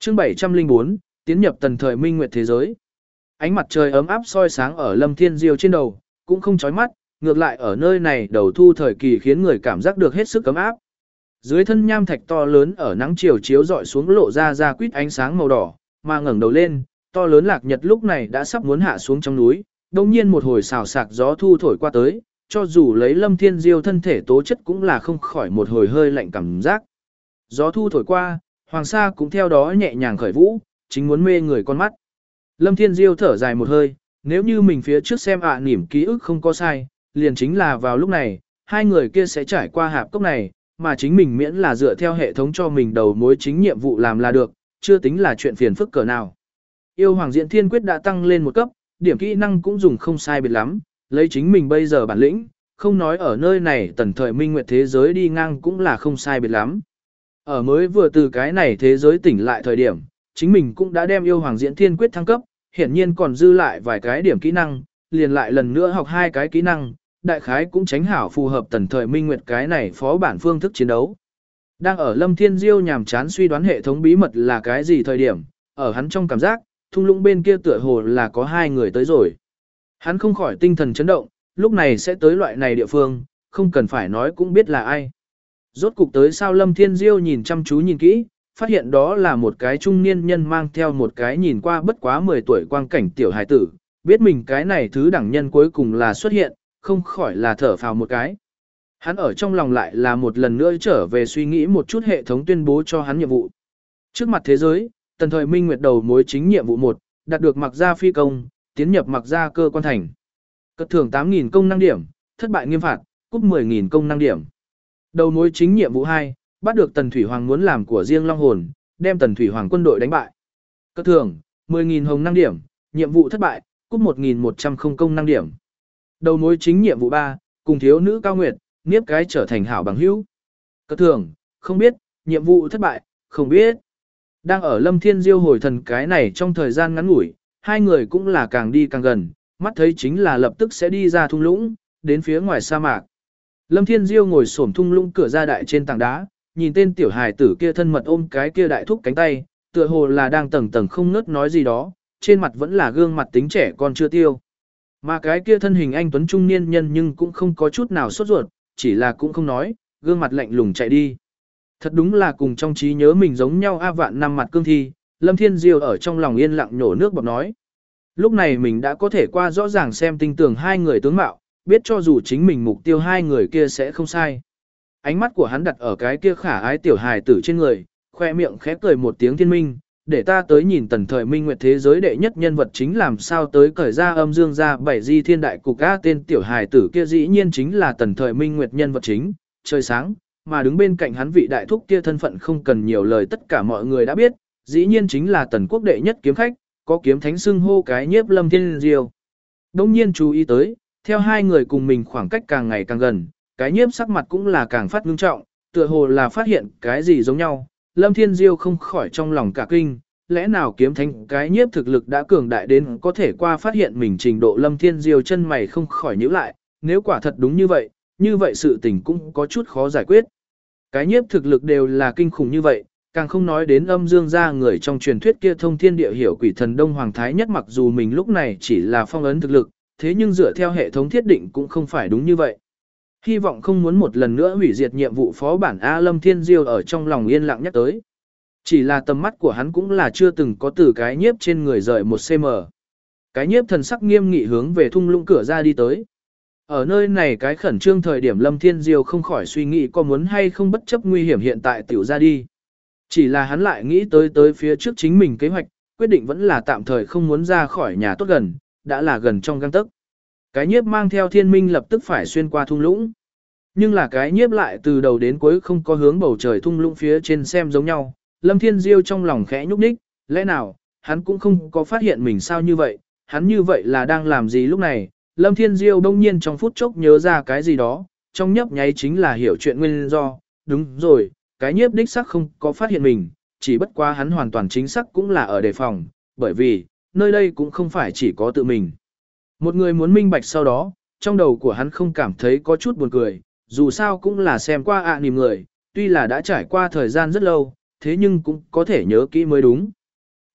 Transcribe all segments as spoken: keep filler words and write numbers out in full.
Chương bảy trăm lẻ bốn, tiến nhập tần thời minh nguyệt thế giới. Ánh mặt trời ấm áp soi sáng ở Lâm Thiên Diêu trên đầu, cũng không chói mắt, ngược lại ở nơi này đầu thu thời kỳ khiến người cảm giác được hết sức ấm áp. Dưới thân nham thạch to lớn ở nắng chiều chiếu rọi xuống lộ ra ra quýt ánh sáng màu đỏ, mà ngẩng đầu lên, to lớn lạc nhật lúc này đã sắp muốn hạ xuống trong núi, đồng nhiên một hồi xào sạc gió thu thổi qua tới, cho dù lấy Lâm Thiên Diêu thân thể tố chất cũng là không khỏi một hồi hơi lạnh cảm giác. Gió thu thổi qua, hoàng sa cũng theo đó nhẹ nhàng khởi vũ, chính muốn mê người con mắt. Lâm Thiên Diêu thở dài một hơi, nếu như mình phía trước xem ạ à, nỉm ký ức không có sai, liền chính là vào lúc này, hai người kia sẽ trải qua hạp cốc này, mà chính mình miễn là dựa theo hệ thống cho mình đầu mối chính nhiệm vụ làm là được, chưa tính là chuyện phiền phức cỡ nào. Yêu Hoàng Diện Thiên Quyết đã tăng lên một cấp, điểm kỹ năng cũng dùng không sai biệt lắm, lấy chính mình bây giờ bản lĩnh, không nói ở nơi này tần thời minh nguyệt thế giới đi ngang cũng là không sai biệt lắm. Ở mới vừa từ cái này thế giới tỉnh lại thời điểm, chính mình cũng đã đem Yêu Hoàng Diễn Thiên Quyết thăng cấp, hiển nhiên còn dư lại vài cái điểm kỹ năng, liền lại lần nữa học hai cái kỹ năng, đại khái cũng tránh hảo phù hợp tần thời minh nguyệt cái này phó bản phương thức chiến đấu. Đang ở Lâm Thiên Diêu nhàm chán suy đoán hệ thống bí mật là cái gì thời điểm, ở hắn trong cảm giác, thung lũng bên kia tựa hồ là có hai người tới rồi. Hắn không khỏi tinh thần chấn động, lúc này sẽ tới loại này địa phương, không cần phải nói cũng biết là ai. Rốt cục tới sao Lâm Thiên Diêu nhìn chăm chú nhìn kỹ, phát hiện đó là một cái trung niên nhân mang theo một cái nhìn qua bất quá mười tuổi quang cảnh tiểu hài tử, biết mình cái này thứ đẳng nhân cuối cùng là xuất hiện, không khỏi là thở phào một cái. Hắn ở trong lòng lại là một lần nữa trở về suy nghĩ một chút hệ thống tuyên bố cho hắn nhiệm vụ. Trước mặt thế giới, tần thời minh nguyệt đầu mối chính nhiệm vụ một, đạt được mặc gia phi công, tiến nhập mặc gia cơ quan thành. Cất thưởng tám nghìn công năng điểm, thất bại nghiêm phạt, cúp mười nghìn công năng điểm. Đầu mối chính nhiệm vụ hai, bắt được tần thủy hoàng muốn làm của riêng long hồn, đem tần thủy hoàng quân đội đánh bại. Cất thưởng mười nghìn hồng năng điểm, nhiệm vụ thất bại, cúp một nghìn một trăm không công năng điểm. Đầu mối chính nhiệm vụ ba, cùng thiếu nữ cao nguyệt, niếp cái trở thành hảo bằng hữu. Cất thưởng, không biết, nhiệm vụ thất bại, không biết. Đang ở Lâm Thiên Diêu hồi thần cái này trong thời gian ngắn ngủi, hai người cũng là càng đi càng gần, mắt thấy chính là lập tức sẽ đi ra thung lũng, đến phía ngoài sa mạc. Lâm Thiên Diêu ngồi xổm thung lũng cửa ra đại trên tảng đá, nhìn tên tiểu hài tử kia thân mật ôm cái kia đại thúc cánh tay, tựa hồ là đang tầng tầng không ngớt nói gì đó, trên mặt vẫn là gương mặt tính trẻ con chưa tiêu. Mà cái kia thân hình anh tuấn trung niên nhân nhưng cũng không có chút nào sốt ruột, chỉ là cũng không nói, gương mặt lạnh lùng chạy đi. Thật đúng là cùng trong trí nhớ mình giống nhau a vạn năm mặt cương thi, Lâm Thiên Diêu ở trong lòng yên lặng nhổ nước bọt nói. Lúc này mình đã có thể qua rõ ràng xem tinh tường hai người tướng mạo, biết cho dù chính mình mục tiêu hai người kia sẽ không sai. Ánh mắt của hắn đặt ở cái kia khả ái tiểu hài tử trên người, khoe miệng khẽ cười một tiếng thiên minh, để ta tới nhìn tần thời minh nguyệt thế giới đệ nhất nhân vật chính làm sao tới cởi ra âm dương ra bảy di thiên đại cục á tên tiểu hài tử kia dĩ nhiên chính là tần thời minh nguyệt nhân vật chính, trời sáng, mà đứng bên cạnh hắn vị đại thúc kia thân phận không cần nhiều lời tất cả mọi người đã biết, dĩ nhiên chính là tần quốc đệ nhất kiếm khách, có kiếm thánh xưng hô cái nhiếp Lâm Thiên Diêu. Đông nhiên chú ý tới, theo hai người cùng mình khoảng cách càng ngày càng gần, cái nhiếp sắc mặt cũng là càng phát ngưng trọng, tựa hồ là phát hiện cái gì giống nhau, Lâm Thiên Diêu không khỏi trong lòng cả kinh, lẽ nào kiếm thánh cái nhiếp thực lực đã cường đại đến có thể qua phát hiện mình trình độ Lâm Thiên Diêu chân mày không khỏi nhíu lại, nếu quả thật đúng như vậy, như vậy sự tình cũng có chút khó giải quyết. Cái nhiếp thực lực đều là kinh khủng như vậy, càng không nói đến âm dương gia người trong truyền thuyết kia thông thiên địa hiểu quỷ thần Đông Hoàng Thái Nhất mặc dù mình lúc này chỉ là phong ấn thực lực, thế nhưng dựa theo hệ thống thiết định cũng không phải đúng như vậy. Hy vọng không muốn một lần nữa hủy diệt nhiệm vụ phó bản A Lâm Thiên Diêu ở trong lòng yên lặng nhắc tới. Chỉ là tầm mắt của hắn cũng là chưa từng có từ cái nhiếp trên người rời một xăng ti mét. Cái nhiếp thần sắc nghiêm nghị hướng về thung lũng cửa ra đi tới. Ở nơi này cái khẩn trương thời điểm Lâm Thiên Diêu không khỏi suy nghĩ có muốn hay không bất chấp nguy hiểm hiện tại tiểu ra đi. Chỉ là hắn lại nghĩ tới tới phía trước chính mình kế hoạch, quyết định vẫn là tạm thời không muốn ra khỏi nhà tốt gần, đã là gần trong gang tấc. Cái nhiếp mang theo thiên minh lập tức phải xuyên qua thung lũng. Nhưng là cái nhiếp lại từ đầu đến cuối không có hướng bầu trời thung lũng phía trên xem giống nhau. Lâm Thiên Diêu trong lòng khẽ nhúc nhích, lẽ nào, hắn cũng không có phát hiện mình sao như vậy, hắn như vậy là đang làm gì lúc này. Lâm Thiên Diêu đông nhiên trong phút chốc nhớ ra cái gì đó, trong nhấp nháy chính là hiểu chuyện nguyên do, đúng rồi, cái nhiếp đích sắc không có phát hiện mình, chỉ bất quá hắn hoàn toàn chính xác cũng là ở đề phòng, bởi vì, nơi đây cũng không phải chỉ có tự mình. Một người muốn minh bạch sau đó, trong đầu của hắn không cảm thấy có chút buồn cười, dù sao cũng là xem qua ạ à nìm người, tuy là đã trải qua thời gian rất lâu, thế nhưng cũng có thể nhớ kỹ mới đúng.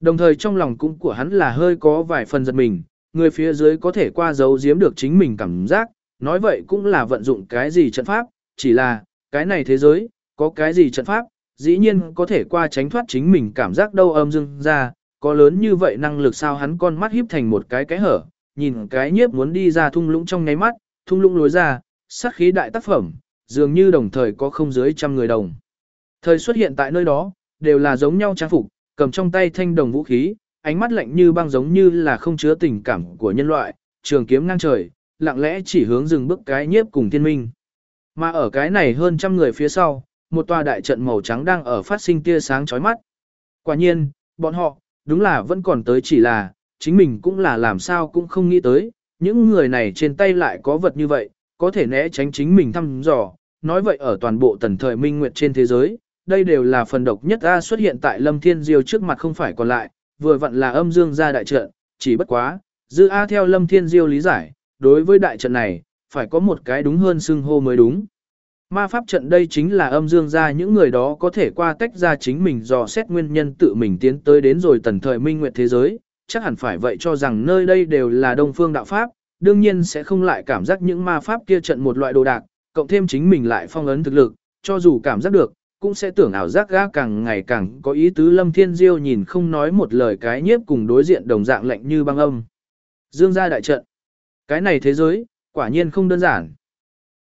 Đồng thời trong lòng cũng của hắn là hơi có vài phần giật mình, người phía dưới có thể qua giấu giếm được chính mình cảm giác, nói vậy cũng là vận dụng cái gì trận pháp, chỉ là, cái này thế giới, có cái gì trận pháp, dĩ nhiên có thể qua tránh thoát chính mình cảm giác đâu âm dương ra, có lớn như vậy năng lực sao hắn con mắt híp thành một cái cái hở, nhìn cái nhiếp muốn đi ra thung lũng trong nháy mắt, thung lũng lối ra, sát khí đại tác phẩm, dường như đồng thời có không dưới trăm người đồng. Thời xuất hiện tại nơi đó, đều là giống nhau trang phục, cầm trong tay thanh đồng vũ khí, ánh mắt lạnh như băng giống như là không chứa tình cảm của nhân loại, trường kiếm ngang trời, lặng lẽ chỉ hướng dừng bước cái nhiếp cùng thiên minh. Mà ở cái này hơn trăm người phía sau, một tòa đại trận màu trắng đang ở phát sinh tia sáng chói mắt. Quả nhiên, bọn họ, đúng là vẫn còn tới chỉ là, chính mình cũng là làm sao cũng không nghĩ tới, những người này trên tay lại có vật như vậy, có thể né tránh chính mình thăm dò. Nói vậy ở toàn bộ tần thời minh nguyệt trên thế giới, đây đều là phần độc nhất A xuất hiện tại Lâm Thiên Diêu trước mặt không phải còn lại, vừa vặn là âm dương gia đại trận, chỉ bất quá, dư A theo Lâm Thiên Diêu lý giải, đối với đại trận này, phải có một cái đúng hơn xưng hô mới đúng. Ma pháp trận đây chính là âm dương gia những người đó có thể qua tách ra chính mình dò xét nguyên nhân tự mình tiến tới đến rồi tần thời minh nguyệt thế giới, chắc hẳn phải vậy cho rằng nơi đây đều là đông phương đạo pháp, đương nhiên sẽ không lại cảm giác những ma pháp kia trận một loại đồ đạc, cộng thêm chính mình lại phong ấn thực lực, cho dù cảm giác được, cũng sẽ tưởng ảo giác gã càng ngày càng có ý tứ. Lâm Thiên Diêu nhìn không nói một lời cái nhiếp cùng đối diện đồng dạng lạnh như băng âm. Dương gia đại trận. Cái này thế giới, quả nhiên không đơn giản.